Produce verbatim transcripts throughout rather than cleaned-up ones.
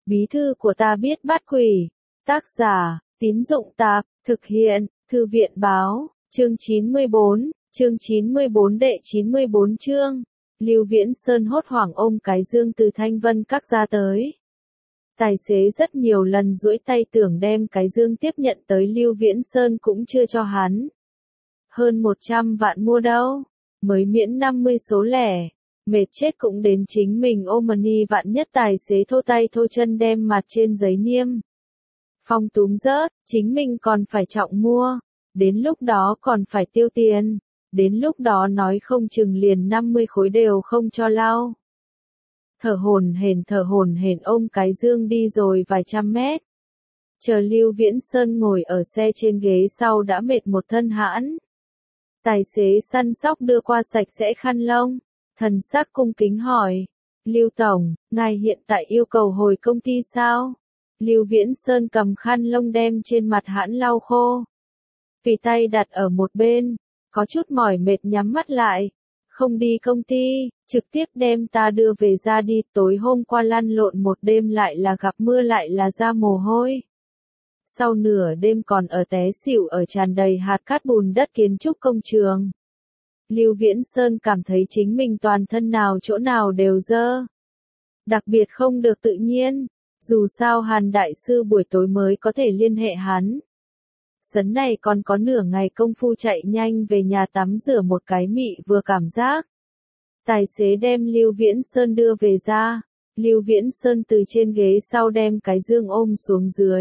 Bí thư của ta biết bắt quỷ. Tác giả, Tín Dụng Tạp, thực hiện, Thư viện Báo, chương chín mươi bốn, chương chín mươi bốn đệ chín mươi bốn chương. Lưu Viễn Sơn hốt hoảng ôm cái dương từ Thanh Vân Các ra tới. Tài xế rất nhiều lần duỗi tay tưởng đem cái dương tiếp nhận tới Lưu Viễn Sơn cũng chưa cho hắn. Hơn một trăm vạn mua đâu, mới miễn năm mươi số lẻ. Mệt chết cũng đến chính mình ôm money vạn nhất tài xế thô tay thô chân đem mặt trên giấy niêm phong túm rớt, chính mình còn phải trọng mua, đến lúc đó còn phải tiêu tiền, đến lúc đó nói không chừng liền năm mươi khối đều không cho lau. Thở hổn hển thở hổn hển ôm cái dương đi rồi vài trăm mét. Chờ Lưu Viễn Sơn ngồi ở xe trên ghế sau đã mệt một thân hãn. Tài xế săn sóc đưa qua sạch sẽ khăn lông. Thần sắc cung kính hỏi, Lưu Tổng, ngài hiện tại yêu cầu hồi công ty sao? Lưu Viễn Sơn cầm khăn lông đem trên mặt hãn lau khô. Vì tay đặt ở một bên, có chút mỏi mệt nhắm mắt lại. Không đi công ty, trực tiếp đem ta đưa về ra đi. Tối hôm qua lăn lộn một đêm lại là gặp mưa lại là ra mồ hôi. Sau nửa đêm còn ở té xỉu ở tràn đầy hạt cát bùn đất kiến trúc công trường. Lưu Viễn Sơn cảm thấy chính mình toàn thân nào chỗ nào đều dơ. Đặc biệt không được tự nhiên, dù sao Hàn Đại Sư buổi tối mới có thể liên hệ hắn. Sấn này còn có nửa ngày công phu chạy nhanh về nhà tắm rửa một cái mị vừa cảm giác. Tài xế đem Lưu Viễn Sơn đưa về ra, Lưu Viễn Sơn từ trên ghế sau đem cái dương ôm xuống dưới.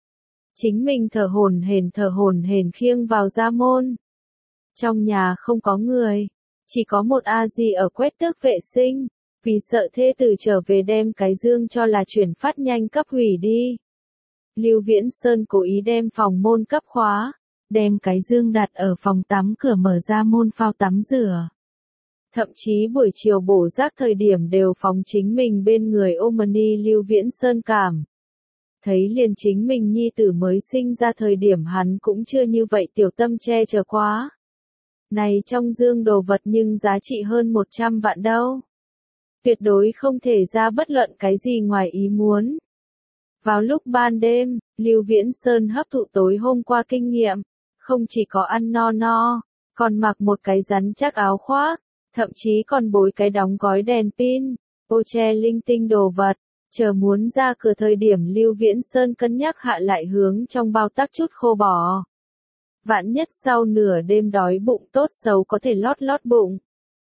Chính mình thở hổn hển thở hổn hển khiêng vào ra môn. Trong nhà không có người, chỉ có một A-di ở quét tước vệ sinh, vì sợ thê tử trở về đem cái dương cho là chuyển phát nhanh cấp hủy đi. Lưu Viễn Sơn cố ý đem phòng môn cấp khóa, đem cái dương đặt ở phòng tắm cửa mở ra môn phao tắm rửa. Thậm chí buổi chiều bổ rác thời điểm đều phóng chính mình bên người ôm money Lưu Viễn Sơn cảm. Thấy liền chính mình nhi tử mới sinh ra thời điểm hắn cũng chưa như vậy tiểu tâm che chở quá. Này trong dương đồ vật nhưng giá trị hơn một trăm vạn đâu. Tuyệt đối không thể ra bất luận cái gì ngoài ý muốn. Vào lúc ban đêm, Lưu Viễn Sơn hấp thụ tối hôm qua kinh nghiệm, không chỉ có ăn no no, còn mặc một cái rắn chắc áo khoác, thậm chí còn bối cái đóng gói đèn pin, ô che linh tinh đồ vật, chờ muốn ra cửa thời điểm Lưu Viễn Sơn cân nhắc hạ lại hướng trong bao tắc chút khô bò. Vạn nhất sau nửa đêm đói bụng tốt xấu có thể lót lót bụng.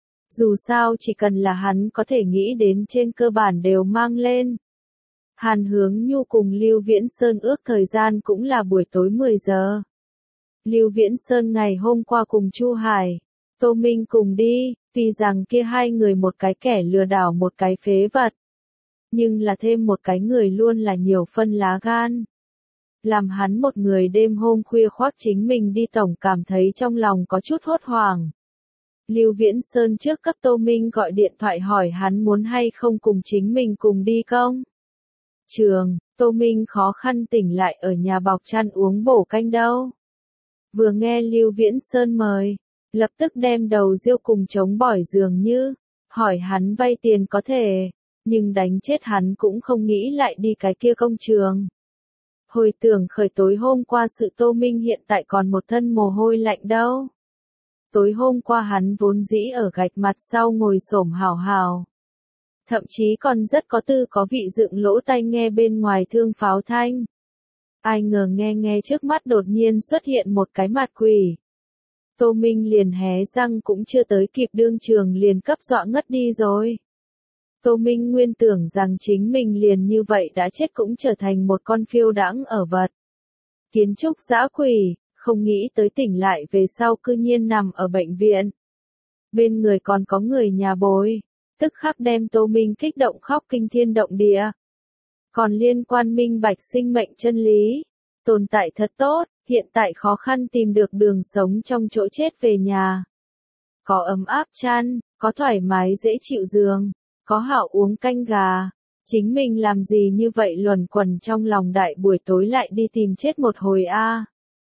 Dù sao chỉ cần là hắn có thể nghĩ đến trên cơ bản đều mang lên. Hàn Hướng Nhu cùng Lưu Viễn Sơn ước thời gian cũng là buổi tối mười giờ. Lưu Viễn Sơn ngày hôm qua cùng Chu Hải, Tô Minh cùng đi, tuy rằng kia hai người một cái kẻ lừa đảo một cái phế vật. Nhưng là thêm một cái người luôn là nhiều phân lá gan. Làm hắn một người đêm hôm khuya khoác chính mình đi tổng cảm thấy trong lòng có chút hốt hoảng. Lưu Viễn Sơn trước cấp Tô Minh gọi điện thoại hỏi hắn muốn hay không cùng chính mình cùng đi không. Trường, Tô Minh khó khăn tỉnh lại ở nhà bọc chăn uống bổ canh đâu. Vừa nghe Lưu Viễn Sơn mời, lập tức đem đầu riêu cùng chống bỏi dường như, hỏi hắn vay tiền có thể, nhưng đánh chết hắn cũng không nghĩ lại đi cái kia công trường. Hồi tưởng khởi tối hôm qua sự Tô Minh hiện tại còn một thân mồ hôi lạnh đâu. Tối hôm qua hắn vốn dĩ ở gạch mặt sau ngồi xổm hào hào. Thậm chí còn rất có tư có vị dựng lỗ tai nghe bên ngoài thương pháo thanh. Ai ngờ nghe nghe trước mắt đột nhiên xuất hiện một cái mặt quỷ. Tô Minh liền hé răng cũng chưa tới kịp đương trường liền cấp dọa ngất đi rồi. Tô Minh nguyên tưởng rằng chính mình liền như vậy đã chết cũng trở thành một con phiêu đãng ở vật. Kiến trúc dã quỷ, không nghĩ tới tỉnh lại về sau cư nhiên nằm ở bệnh viện. Bên người còn có người nhà bối, tức khắc đem Tô Minh kích động khóc kinh thiên động địa. Còn liên quan minh bạch sinh mệnh chân lý, tồn tại thật tốt, hiện tại khó khăn tìm được đường sống trong chỗ chết về nhà. Có ấm áp chăn, có thoải mái dễ chịu giường. Có hảo uống canh gà, chính mình làm gì như vậy luẩn quẩn trong lòng đại buổi tối lại đi tìm chết một hồi a. À.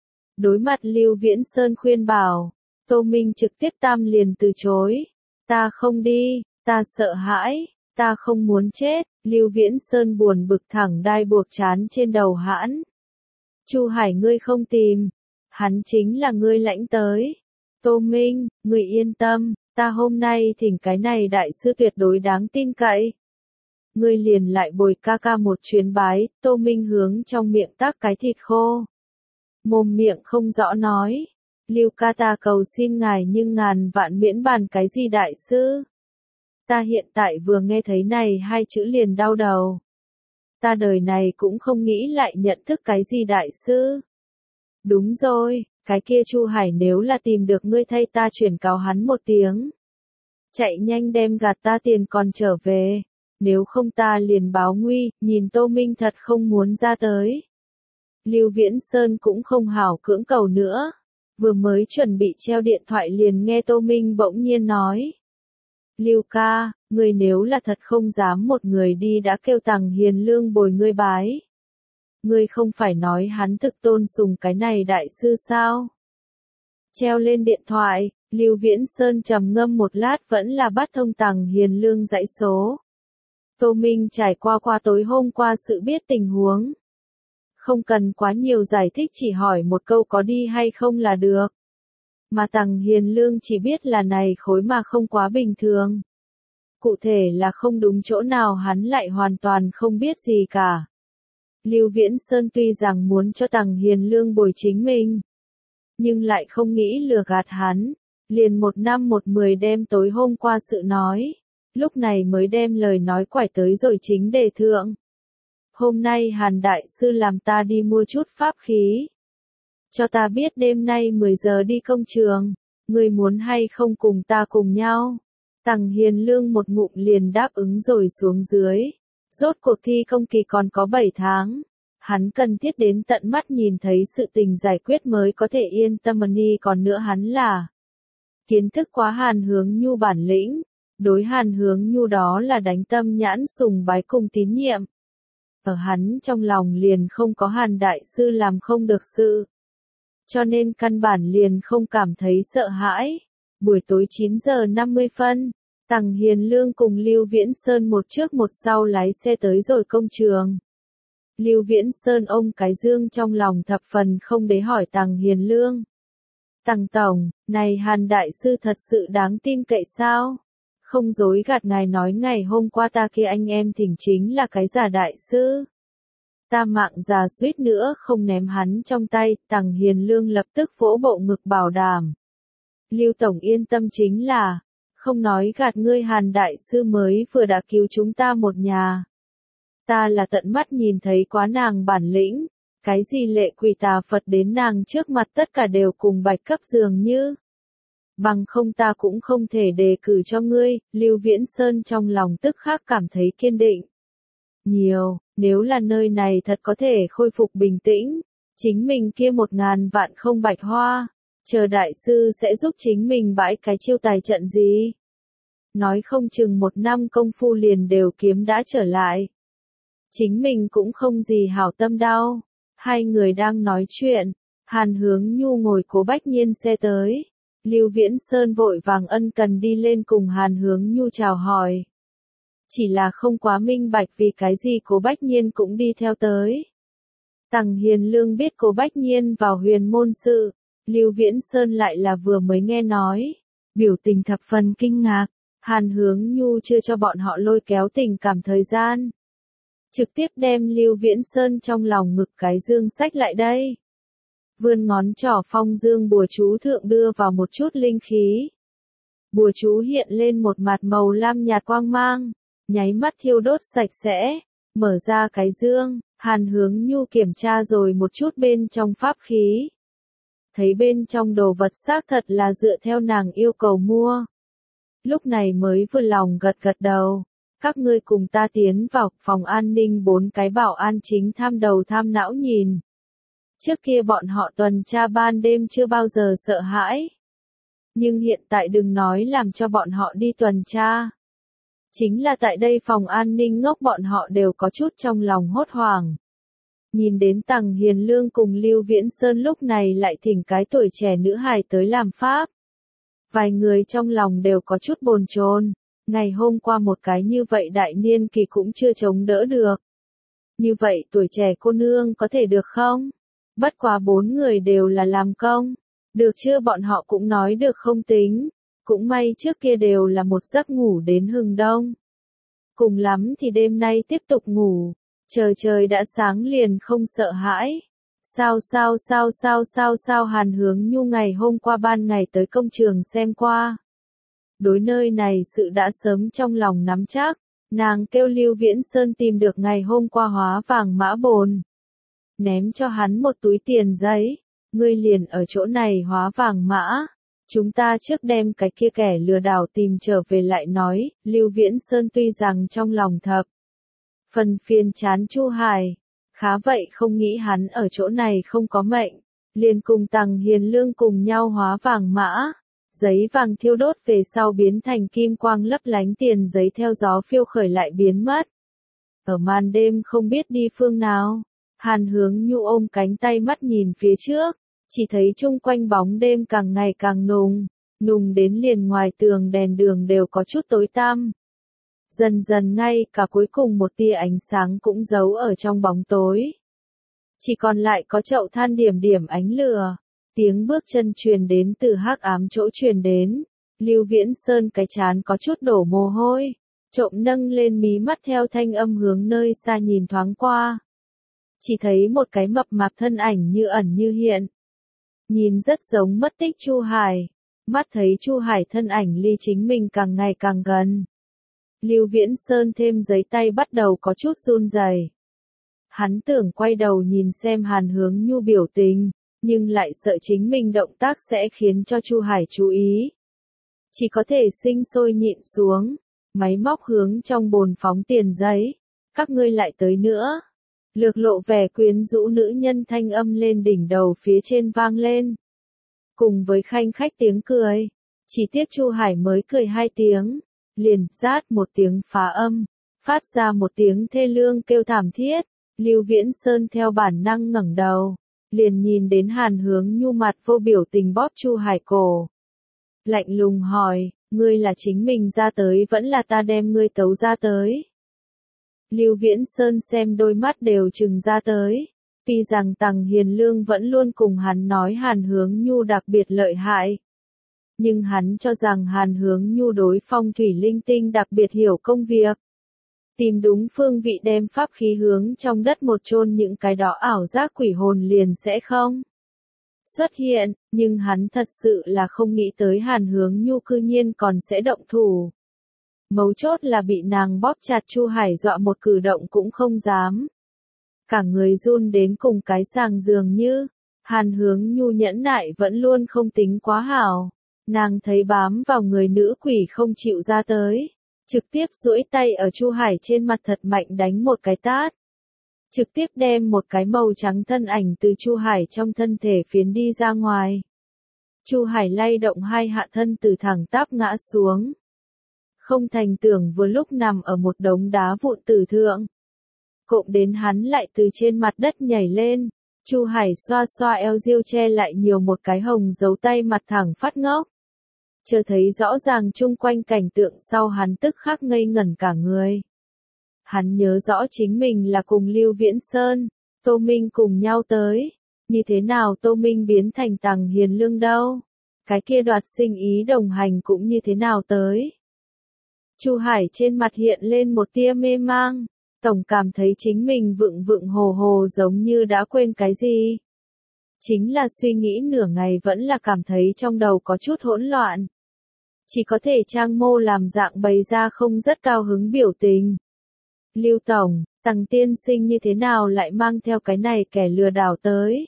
Đối mặt Lưu Viễn Sơn khuyên bảo, Tô Minh trực tiếp tam liền từ chối, ta không đi, ta sợ hãi, Ta không muốn chết, Lưu Viễn Sơn buồn bực thẳng đai buộc trán trên đầu hãn. Chu Hải ngươi không tìm, hắn chính là ngươi lãnh tới. Tô Minh, ngươi yên tâm, ta hôm nay thỉnh cái này đại sư tuyệt đối đáng tin cậy. Ngươi liền lại bồi ca ca một chuyến bái, Tô Minh hướng trong miệng tác cái thịt khô. Mồm miệng không rõ nói, Lưu ca ta cầu xin ngài nhưng ngàn vạn miễn bàn cái gì đại sư. Ta hiện tại vừa nghe thấy này hai chữ liền đau đầu. Ta đời này cũng không nghĩ lại nhận thức cái gì đại sư. Đúng rồi, cái kia Chu Hải nếu là tìm được ngươi thay ta chuyển cáo hắn một tiếng. Chạy nhanh đem gạt ta tiền còn trở về. Nếu không ta liền báo nguy, nhìn Tô Minh thật không muốn ra tới. Lưu Viễn Sơn cũng không hảo cưỡng cầu nữa. Vừa mới chuẩn bị treo điện thoại liền nghe Tô Minh bỗng nhiên nói. Lưu ca, ngươi nếu là thật không dám một người đi đã kêu Tằng Hiền Lương bồi ngươi bái. Ngươi không phải nói hắn thực tôn sùng cái này đại sư sao? Treo lên điện thoại, Lưu Viễn Sơn trầm ngâm một lát vẫn là bắt thông Tằng Hiền Lương dãy số. Tô Minh trải qua qua tối hôm qua sự biết tình huống. Không cần quá nhiều giải thích chỉ hỏi một câu có đi hay không là được. Mà Tằng Hiền Lương chỉ biết là này khối mà không quá bình thường. Cụ thể là không đúng chỗ nào hắn lại hoàn toàn không biết gì cả. Lưu Viễn Sơn tuy rằng muốn cho Tằng Hiền Lương bồi chính mình, nhưng lại không nghĩ lừa gạt hắn, liền một năm một mười đem tối hôm qua sự nói, lúc này mới đem lời nói quải tới rồi chính đề thượng. Hôm nay Hàn Đại Sư làm ta đi mua chút pháp khí. Cho ta biết đêm nay mười giờ đi công trường, ngươi muốn hay không cùng ta cùng nhau. Tằng Hiền Lương một ngụm liền đáp ứng rồi xuống dưới. Rốt cuộc thi công kỳ còn có bảy tháng. Hắn cần thiết đến tận mắt nhìn thấy sự tình giải quyết mới có thể yên tâm đi, còn nữa hắn là kiến thức quá Hàn Hướng Nhu bản lĩnh. Đối Hàn Hướng Nhu đó là đánh tâm nhãn sùng bái cùng tín nhiệm. Ở hắn trong lòng liền không có Hàn Đại Sư làm không được sự. Cho nên căn bản liền không cảm thấy sợ hãi. Buổi tối chín giờ năm mươi phân, Tằng Hiền Lương cùng Lưu Viễn Sơn một trước một sau lái xe tới rồi công trường. Lưu Viễn Sơn ôm cái dương trong lòng thập phần không để hỏi Tằng Hiền Lương. Tằng Tổng, này Hàn Đại Sư thật sự đáng tin cậy sao? Không dối gạt ngài nói ngày hôm qua ta kia anh em thỉnh chính là cái giả đại sư. Ta mạng già suýt nữa không ném hắn trong tay, Tằng Hiền Lương lập tức vỗ bộ ngực bảo đảm. Lưu Tổng yên tâm chính là, không nói gạt ngươi Hàn Đại Sư mới vừa đã cứu chúng ta một nhà. Ta là tận mắt nhìn thấy quá nàng bản lĩnh, cái gì lệ quỷ tà Phật đến nàng trước mặt tất cả đều cùng bạch cấp dường như. Bằng không ta cũng không thể đề cử cho ngươi, Lưu Viễn Sơn trong lòng tức khắc cảm thấy kiên định. Nhiều, nếu là nơi này thật có thể khôi phục bình tĩnh, chính mình kia một ngàn vạn không bạch hoa, chờ đại sư sẽ giúp chính mình bãi cái chiêu tài trận gì. Nói không chừng một năm công phu liền đều kiếm đã trở lại. Chính mình cũng không gì hảo tâm đau. Hai người đang nói chuyện, Hàn Hướng Nhu ngồi Cố Bách Nhiên xe tới. Lưu Viễn Sơn vội vàng ân cần đi lên cùng Hàn Hướng Nhu chào hỏi. Chỉ là không quá minh bạch vì cái gì Cố Bách Nhiên cũng đi theo tới. Tằng Hiền Lương biết Cố Bách Nhiên vào huyền môn sự, Lưu Viễn Sơn lại là vừa mới nghe nói, biểu tình thập phần kinh ngạc. Hàn Hướng Nhu chưa cho bọn họ lôi kéo tình cảm thời gian, trực tiếp đem Lưu Viễn Sơn trong lòng ngực cái dương sách lại đây. Vươn ngón trỏ phong dương bùa chú thượng đưa vào một chút linh khí. Bùa chú hiện lên một mặt màu lam nhạt quang mang, nháy mắt thiêu đốt sạch sẽ, mở ra cái dương, Hàn Hướng Nhu kiểm tra rồi một chút bên trong pháp khí. Thấy bên trong đồ vật xác thật là dựa theo nàng yêu cầu mua. Lúc này mới vừa lòng gật gật đầu. Các ngươi cùng ta tiến vào phòng an ninh, bốn cái bảo an chính tham đầu tham não nhìn. Trước kia bọn họ tuần tra ban đêm chưa bao giờ sợ hãi. Nhưng hiện tại đừng nói làm cho bọn họ đi tuần tra. Chính là tại đây phòng an ninh ngốc bọn họ đều có chút trong lòng hốt hoảng. Nhìn đến Tằng Hiền Lương cùng Lưu Viễn Sơn lúc này lại thỉnh cái tuổi trẻ nữ hài tới làm pháp. Vài người trong lòng đều có chút bồn chồn. Ngày hôm qua một cái như vậy đại niên kỳ cũng chưa chống đỡ được. Như vậy tuổi trẻ cô nương có thể được không? Bất quá bốn người đều là làm công. Được chưa, bọn họ cũng nói được không tính. Cũng may trước kia đều là một giấc ngủ đến hừng đông. Cùng lắm thì đêm nay tiếp tục ngủ. Trời trời đã sáng liền không sợ hãi. Sao sao sao sao sao sao Hàn Hướng Nhu ngày hôm qua ban ngày tới công trường xem qua. Đối nơi này sự đã sớm trong lòng nắm chắc. Nàng kêu Lưu Viễn Sơn tìm được ngày hôm qua hóa vàng mã bồn. Ném cho hắn một túi tiền giấy. Ngươi liền ở chỗ này hóa vàng mã. Chúng ta trước đem cái kia kẻ lừa đảo tìm trở về lại nói. Lưu Viễn Sơn tuy rằng trong lòng thập phần phiền chán Chu Hải. Khá vậy không nghĩ hắn ở chỗ này không có mệnh. Liền cùng Tằng Hiền Lương cùng nhau hóa vàng mã. Giấy vàng thiêu đốt về sau biến thành kim quang lấp lánh, tiền giấy theo gió phiêu khởi lại biến mất. Ở màn đêm không biết đi phương nào, Hàn Hướng Nhu ôm cánh tay mắt nhìn phía trước, chỉ thấy chung quanh bóng đêm càng ngày càng nùng, nùng đến liền ngoài tường đèn đường đều có chút tối tăm. Dần dần ngay cả cuối cùng một tia ánh sáng cũng giấu ở trong bóng tối. Chỉ còn lại có chậu than điểm điểm ánh lửa. Tiếng bước chân truyền đến từ hắc ám chỗ truyền đến. Lưu Viễn Sơn cái trán có chút đổ mồ hôi. Trộm nâng lên mí mắt theo thanh âm hướng nơi xa nhìn thoáng qua. Chỉ thấy một cái mập mạp thân ảnh như ẩn như hiện. Nhìn rất giống mất tích Chu Hải. Mắt thấy Chu Hải thân ảnh ly chính mình càng ngày càng gần. Lưu Viễn Sơn thêm giấy tay bắt đầu có chút run rẩy. Hắn tưởng quay đầu nhìn xem Hàn Hướng Nhu biểu tình, nhưng lại sợ chính mình động tác sẽ khiến cho Chu Hải chú ý. Chỉ có thể sinh sôi nhịn xuống, máy móc hướng trong bồn phóng tiền giấy. Các ngươi lại tới nữa. Lược lộ vẻ quyến rũ nữ nhân thanh âm lên đỉnh đầu phía trên vang lên. Cùng với khanh khách tiếng cười. Chỉ tiếc Chu Hải mới cười hai tiếng. Liền rát một tiếng phá âm. Phát ra một tiếng thê lương kêu thảm thiết. Lưu Viễn Sơn theo bản năng ngẩng đầu. Liền nhìn đến Hàn Hướng Nhu mặt vô biểu tình bóp Chu Hải cổ. Lạnh lùng hỏi, ngươi là chính mình ra tới vẫn là ta đem ngươi tấu ra tới. Lưu Viễn Sơn xem đôi mắt đều trừng ra tới. Tuy rằng Tằng Hiền Lương vẫn luôn cùng hắn nói Hàn Hướng Nhu đặc biệt lợi hại. Nhưng hắn cho rằng Hàn Hướng Nhu đối phong thủy linh tinh đặc biệt hiểu công việc. Tìm đúng phương vị đem pháp khí hướng trong đất một chôn những cái đó ảo giác quỷ hồn liền sẽ không xuất hiện, nhưng hắn thật sự là không nghĩ tới Hàn Hướng Nhu cư nhiên còn sẽ động thủ. Mấu chốt là bị nàng bóp chặt Chu Hải dọa một cử động cũng không dám. Cả người run đến cùng cái sàng dường như, Hàn Hướng Nhu nhẫn nại vẫn luôn không tính quá hảo. Nàng thấy bám vào người nữ quỷ không chịu ra tới. Trực tiếp duỗi tay ở Chu Hải trên mặt thật mạnh đánh một cái tát. Trực tiếp đem một cái màu trắng thân ảnh từ Chu Hải trong thân thể phiến đi ra ngoài. Chu Hải lay động hai hạ thân từ thẳng tắp ngã xuống. Không thành tưởng vừa lúc nằm ở một đống đá vụn tử thượng. Cộng đến hắn lại từ trên mặt đất nhảy lên. Chu Hải xoa xoa eo diêu che lại nhiều một cái hồng dấu tay mặt thẳng phát ngốc. Chờ thấy rõ ràng chung quanh cảnh tượng sau hắn tức khắc ngây ngẩn cả người. Hắn nhớ rõ chính mình là cùng Lưu Viễn Sơn, Tô Minh cùng nhau tới. Như thế nào Tô Minh biến thành Tằng Hiền Lương đâu? Cái kia đoạt sinh ý đồng hành cũng như thế nào tới? Chu Hải trên mặt hiện lên một tia mê mang. Tổng cảm thấy chính mình vựng vựng hồ hồ giống như đã quên cái gì. Chính là suy nghĩ nửa ngày vẫn là cảm thấy trong đầu có chút hỗn loạn. Chỉ có thể trang mô làm dạng bày ra không rất cao hứng biểu tình. Lưu Tổng, Tằng tiên sinh như thế nào lại mang theo cái này kẻ lừa đảo tới?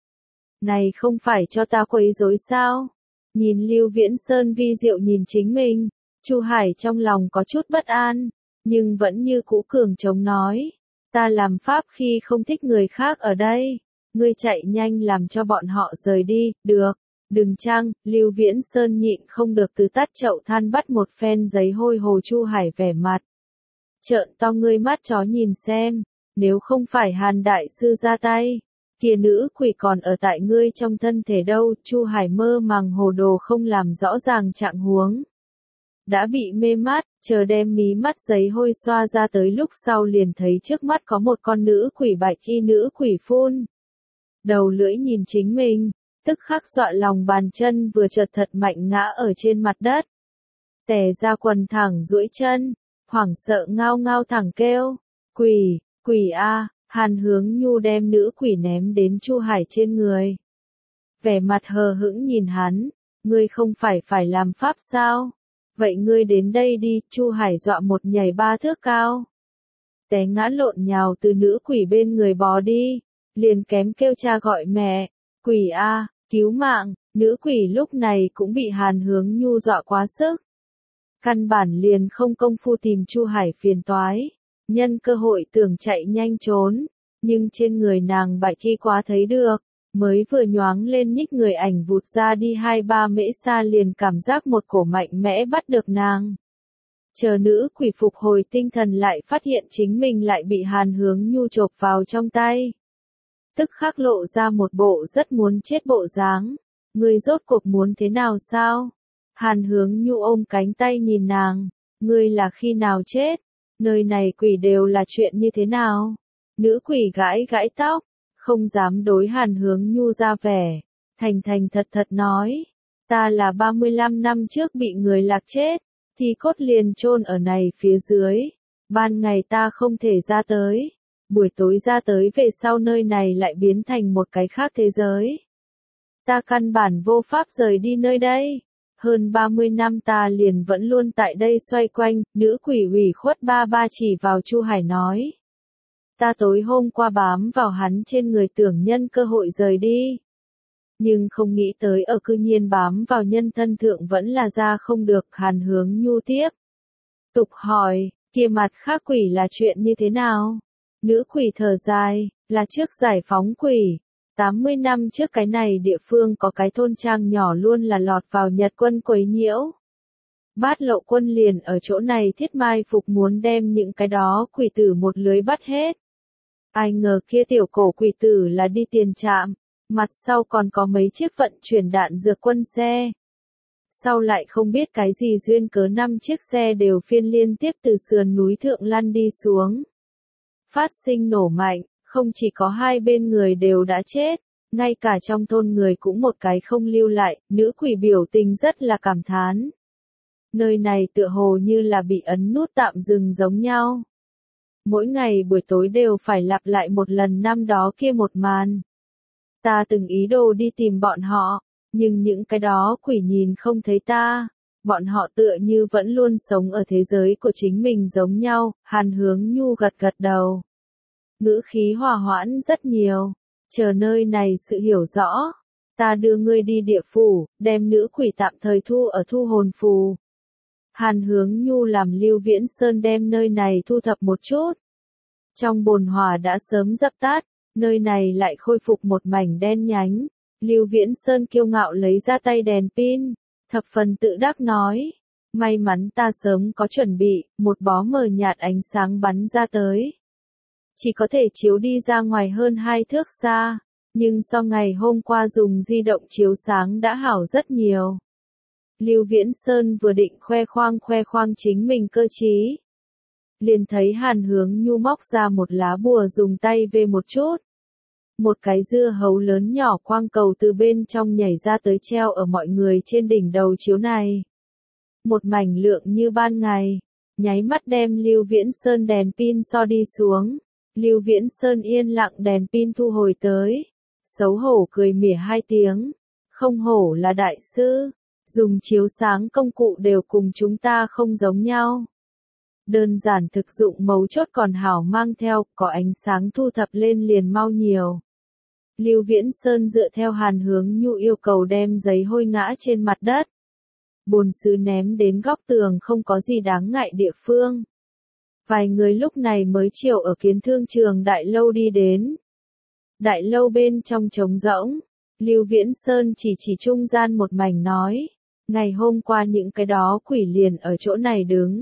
Này không phải cho ta quấy rối sao? Nhìn Lưu Viễn Sơn vi diệu nhìn chính mình, Chu Hải trong lòng có chút bất an, nhưng vẫn như cũ cường chống nói. Ta làm pháp khi không thích người khác ở đây. Ngươi chạy nhanh làm cho bọn họ rời đi, được. Đừng chăng, Lưu Viễn Sơn nhịn không được từ tắt chậu than bắt một phen giấy hôi hồ Chu Hải vẻ mặt. Trợn to ngươi mắt chó nhìn xem, nếu không phải Hàn Đại Sư ra tay, kia nữ quỷ còn ở tại ngươi trong thân thể đâu, Chu Hải mơ màng hồ đồ không làm rõ ràng trạng huống. đã bị mê mắt, chờ đem mí mắt giấy hôi xoa ra tới lúc sau liền thấy trước mắt có một con nữ quỷ bạch y nữ quỷ phun. Đầu lưỡi nhìn chính mình, tức khắc dọa lòng bàn chân vừa chợt thật mạnh ngã ở trên mặt đất. Tè ra quần thẳng duỗi chân, hoảng sợ ngao ngao thẳng kêu, quỷ, quỷ a, Hàn Hướng Nhu đem nữ quỷ ném đến Chu Hải trên người. Vẻ mặt hờ hững nhìn hắn, ngươi không phải phải làm pháp sao? Vậy ngươi đến đây đi, Chu Hải dọa một nhảy ba thước cao. Té ngã lộn nhào từ nữ quỷ bên người bò đi, liền kém kêu cha gọi mẹ, quỷ a, cứu mạng, nữ quỷ lúc này cũng bị Hàn Hướng Nhu dọa quá sức. Căn bản liền không công phu tìm Chu Hải phiền toái, nhân cơ hội tưởng chạy nhanh trốn, nhưng trên người nàng bạch y quá thấy được, mới vừa nhoáng lên nhích người ảnh vụt ra đi hai ba mễ xa liền cảm giác một cổ mạnh mẽ bắt được nàng. Chờ nữ quỷ phục hồi tinh thần lại phát hiện chính mình lại bị Hàn Hướng Nhu chộp vào trong tay. Tức khắc lộ ra một bộ rất muốn chết bộ dáng, ngươi rốt cuộc muốn thế nào sao? Hàn Hướng Nhu ôm cánh tay nhìn nàng, ngươi là khi nào chết? Nơi này quỷ đều là chuyện như thế nào? Nữ quỷ gãi gãi tóc, không dám đối Hàn Hướng Nhu ra vẻ, thành thành thật thật nói, ta là ba mươi lăm năm trước bị người lạc chết, thì cốt liền chôn ở này phía dưới, ban ngày ta không thể ra tới, buổi tối ra tới về sau nơi này lại biến thành một cái khác thế giới. Ta căn bản vô pháp rời đi nơi đây. Hơn ba mươi năm ta liền vẫn luôn tại đây xoay quanh, nữ quỷ ủy khuất ba ba chỉ vào Chu Hải nói. Ta tối hôm qua bám vào hắn trên người tưởng nhân cơ hội rời đi. Nhưng không nghĩ tới ở cư nhiên bám vào nhân thân thượng vẫn là ra không được. Hàn Hướng Nhu tiếp tục hỏi, kia mặt khác quỷ là chuyện như thế nào? Nữ quỷ thở dài, là trước giải phóng quỷ. tám mươi năm trước cái này địa phương có cái thôn trang nhỏ luôn là lọt vào Nhật quân quấy nhiễu. Bát Lộ quân liền ở chỗ này thiết mai phục muốn đem những cái đó quỷ tử một lưới bắt hết. Ai ngờ kia tiểu cổ quỷ tử là đi tiền trạm, mặt sau còn có mấy chiếc vận chuyển đạn dược quân xe. Sau lại không biết cái gì duyên cớ năm chiếc xe đều phiên liên tiếp từ sườn núi thượng lăn đi xuống. Phát sinh nổ mạnh. Không chỉ có hai bên người đều đã chết, ngay cả trong thôn người cũng một cái không lưu lại, nữ quỷ biểu tình rất là cảm thán. Nơi này tựa hồ như là bị ấn nút tạm dừng giống nhau. Mỗi ngày buổi tối đều phải lặp lại một lần năm đó kia một màn. Ta từng ý đồ đi tìm bọn họ, nhưng những cái đó quỷ nhìn không thấy ta. Bọn họ tựa như vẫn luôn sống ở thế giới của chính mình giống nhau. Hàn Hướng Nhu gật gật đầu. Ngữ khí hòa hoãn rất nhiều, chờ nơi này sự hiểu rõ, ta đưa ngươi đi địa phủ, đem nữ quỷ tạm thời thu ở thu hồn phù. Hàn Hướng Nhu làm Lưu Viễn Sơn đem nơi này thu thập một chút. Trong bồn hỏa đã sớm dập tắt, nơi này lại khôi phục một mảnh đen nhánh. Lưu Viễn Sơn kiêu ngạo lấy ra tay đèn pin, thập phần tự đắc nói, may mắn ta sớm có chuẩn bị, một bó mờ nhạt ánh sáng bắn ra tới. Chỉ có thể chiếu đi ra ngoài hơn hai thước xa, nhưng so ngày hôm qua dùng di động chiếu sáng đã hảo rất nhiều. Lưu Viễn Sơn vừa định khoe khoang khoe khoang chính mình cơ trí. Liền thấy Hàn Hướng Nhu móc ra một lá bùa dùng tay về một chút. Một cái dưa hấu lớn nhỏ quang cầu từ bên trong nhảy ra tới treo ở mọi người trên đỉnh đầu chiếu này. Một mảnh lượng như ban ngày, nháy mắt đem Lưu Viễn Sơn đèn pin so đi xuống. Lưu Viễn Sơn yên lặng đèn pin thu hồi tới. Xấu hổ cười mỉa hai tiếng. Không hổ là đại sư. Dùng chiếu sáng công cụ đều cùng chúng ta không giống nhau. Đơn giản thực dụng mấu chốt còn hảo mang theo, có ánh sáng thu thập lên liền mau nhiều. Lưu Viễn Sơn dựa theo Hàn Hướng Nhu yêu cầu đem giấy hôi ngã trên mặt đất. Bồn sứ ném đến góc tường không có gì đáng ngại địa phương. Vài người lúc này mới chiều ở Kiến Thương Trường đại lâu đi đến. Đại lâu bên trong trống rỗng, Lưu Viễn Sơn chỉ chỉ trung gian một mảnh nói, ngày hôm qua những cái đó quỷ liền ở chỗ này đứng.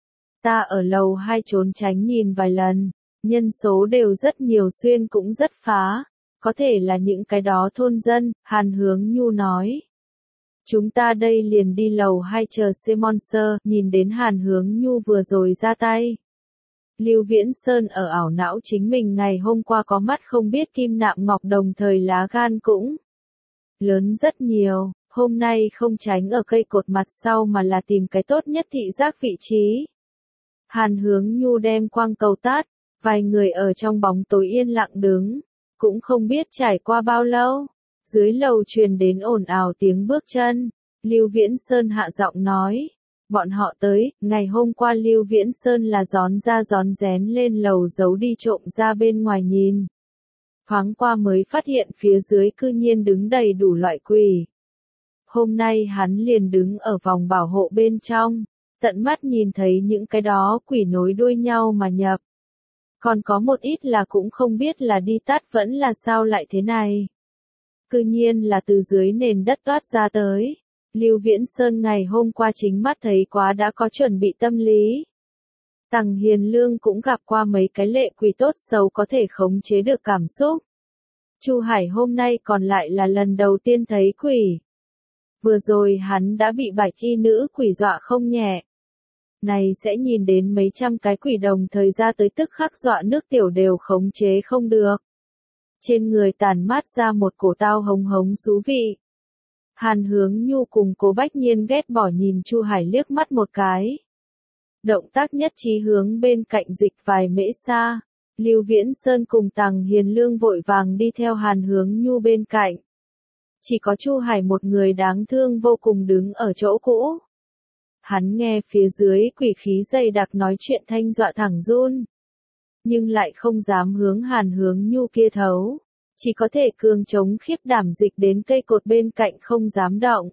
Ta ở lầu hai trốn tránh nhìn vài lần, nhân số đều rất nhiều xuyên cũng rất phá, có thể là những cái đó thôn dân, Hàn Hướng Nhu nói. Chúng ta đây liền đi lầu hai chờ Simon Sir, nhìn đến Hàn Hướng Nhu vừa rồi ra tay. Lưu Viễn Sơn ở ảo não chính mình ngày hôm qua có mắt không biết kim nạm ngọc, đồng thời lá gan cũng lớn rất nhiều, hôm nay không tránh ở cây cột mặt sau mà là tìm cái tốt nhất thị giác vị trí. Hàn Hướng Nhu đem quang cầu tắt, vài người ở trong bóng tối yên lặng đứng, cũng không biết trải qua bao lâu, dưới lầu truyền đến ồn ào tiếng bước chân. Lưu Viễn Sơn hạ giọng nói, bọn họ tới, ngày hôm qua Lưu Viễn Sơn là gión ra gión rén lên lầu giấu đi trộm ra bên ngoài nhìn. Thoáng qua mới phát hiện phía dưới cư nhiên đứng đầy đủ loại quỷ. Hôm nay hắn liền đứng ở vòng bảo hộ bên trong, tận mắt nhìn thấy những cái đó quỷ nối đuôi nhau mà nhập. Còn có một ít là cũng không biết là đi tắt vẫn là sao lại thế này. Cư nhiên là từ dưới nền đất toát ra tới. Lưu Viễn Sơn ngày hôm qua chính mắt thấy quá đã có chuẩn bị tâm lý. Tằng Hiền Lương cũng gặp qua mấy cái lệ quỷ tốt xấu có thể khống chế được cảm xúc. Chu Hải hôm nay còn lại là lần đầu tiên thấy quỷ. Vừa rồi hắn đã bị bạch y nữ quỷ dọa không nhẹ. Này sẽ nhìn đến mấy trăm cái quỷ đồng thời ra tới tức khắc dọa nước tiểu đều khống chế không được. Trên người tàn mát ra một cổ tao hống hống xú vị. Hàn Hướng Nhu cùng Cố Bách Nhiên ghét bỏ nhìn Chu Hải liếc mắt một cái. Động tác nhất trí hướng bên cạnh dịch vài mễ xa. Lưu Viễn Sơn cùng Tằng Hiền Lương vội vàng đi theo Hàn Hướng Nhu bên cạnh. Chỉ có Chu Hải một người đáng thương vô cùng đứng ở chỗ cũ. Hắn nghe phía dưới quỷ khí dày đặc nói chuyện thanh dọa thẳng run. Nhưng lại không dám hướng Hàn Hướng Nhu kia thấu. Chỉ có thể cường chống khiếp đảm dịch đến cây cột bên cạnh không dám động.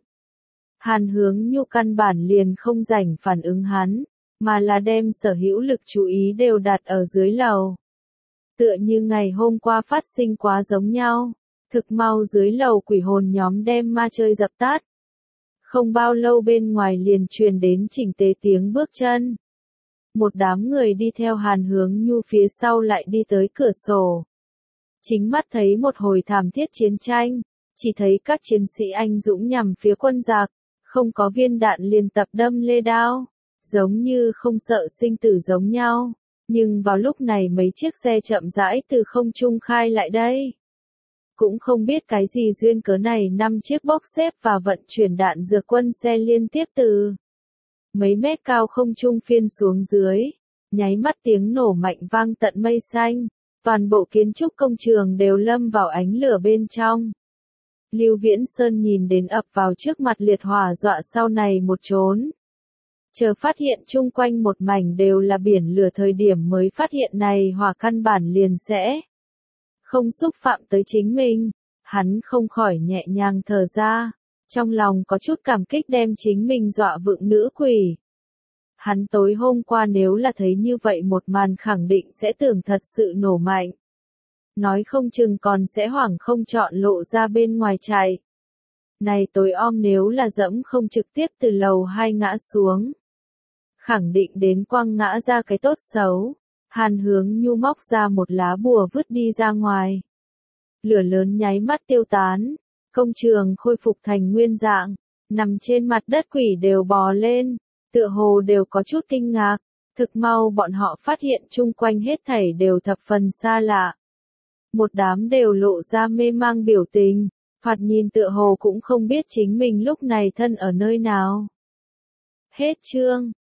Hàn Hướng Nhu căn bản liền không rảnh phản ứng hắn, mà là đem sở hữu lực chú ý đều đặt ở dưới lầu. Tựa như ngày hôm qua phát sinh quá giống nhau, thực mau dưới lầu quỷ hồn nhóm đem ma chơi dập tắt. Không bao lâu bên ngoài liền truyền đến chỉnh tề tiếng bước chân. Một đám người đi theo Hàn Hướng Nhu phía sau lại đi tới cửa sổ. Chính mắt thấy một hồi thảm thiết chiến tranh, chỉ thấy các chiến sĩ anh dũng nhằm phía quân giặc, không có viên đạn liền tập đâm lê đao, giống như không sợ sinh tử giống nhau. Nhưng vào lúc này mấy chiếc xe chậm rãi từ không trung khai lại đây. Cũng không biết cái gì duyên cớ này, năm chiếc bốc xếp và vận chuyển đạn dược quân xe liên tiếp từ mấy mét cao không trung phiên xuống dưới, nháy mắt tiếng nổ mạnh vang tận mây xanh, toàn bộ kiến trúc công trường đều lâm vào ánh lửa bên trong. Lưu Viễn Sơn nhìn đến ập vào trước mặt liệt hỏa dọa sau này một trốn. Chờ phát hiện chung quanh một mảnh đều là biển lửa thời điểm mới phát hiện này hỏa căn bản liền sẽ không xúc phạm tới chính mình, hắn không khỏi nhẹ nhàng thở ra, trong lòng có chút cảm kích đem chính mình dọa vựng nữ quỷ. Hắn tối hôm qua nếu là thấy như vậy một màn khẳng định sẽ tưởng thật sự nổ mạnh. Nói không chừng còn sẽ hoảng không chọn lộ ra bên ngoài chạy. Này tối om nếu là dẫm không trực tiếp từ lầu hai ngã xuống. Khẳng định đến quăng ngã ra cái tốt xấu. Hàn Hướng Nhu móc ra một lá bùa vứt đi ra ngoài. Lửa lớn nháy mắt tiêu tán. Công trường khôi phục thành nguyên dạng. Nằm trên mặt đất quỷ đều bò lên. Tựa hồ đều có chút kinh ngạc. Thực mau bọn họ phát hiện chung quanh hết thảy đều thập phần xa lạ. Một đám đều lộ ra mê mang biểu tình. Thoạt nhìn tựa hồ cũng không biết chính mình lúc này thân ở nơi nào. Hết chương.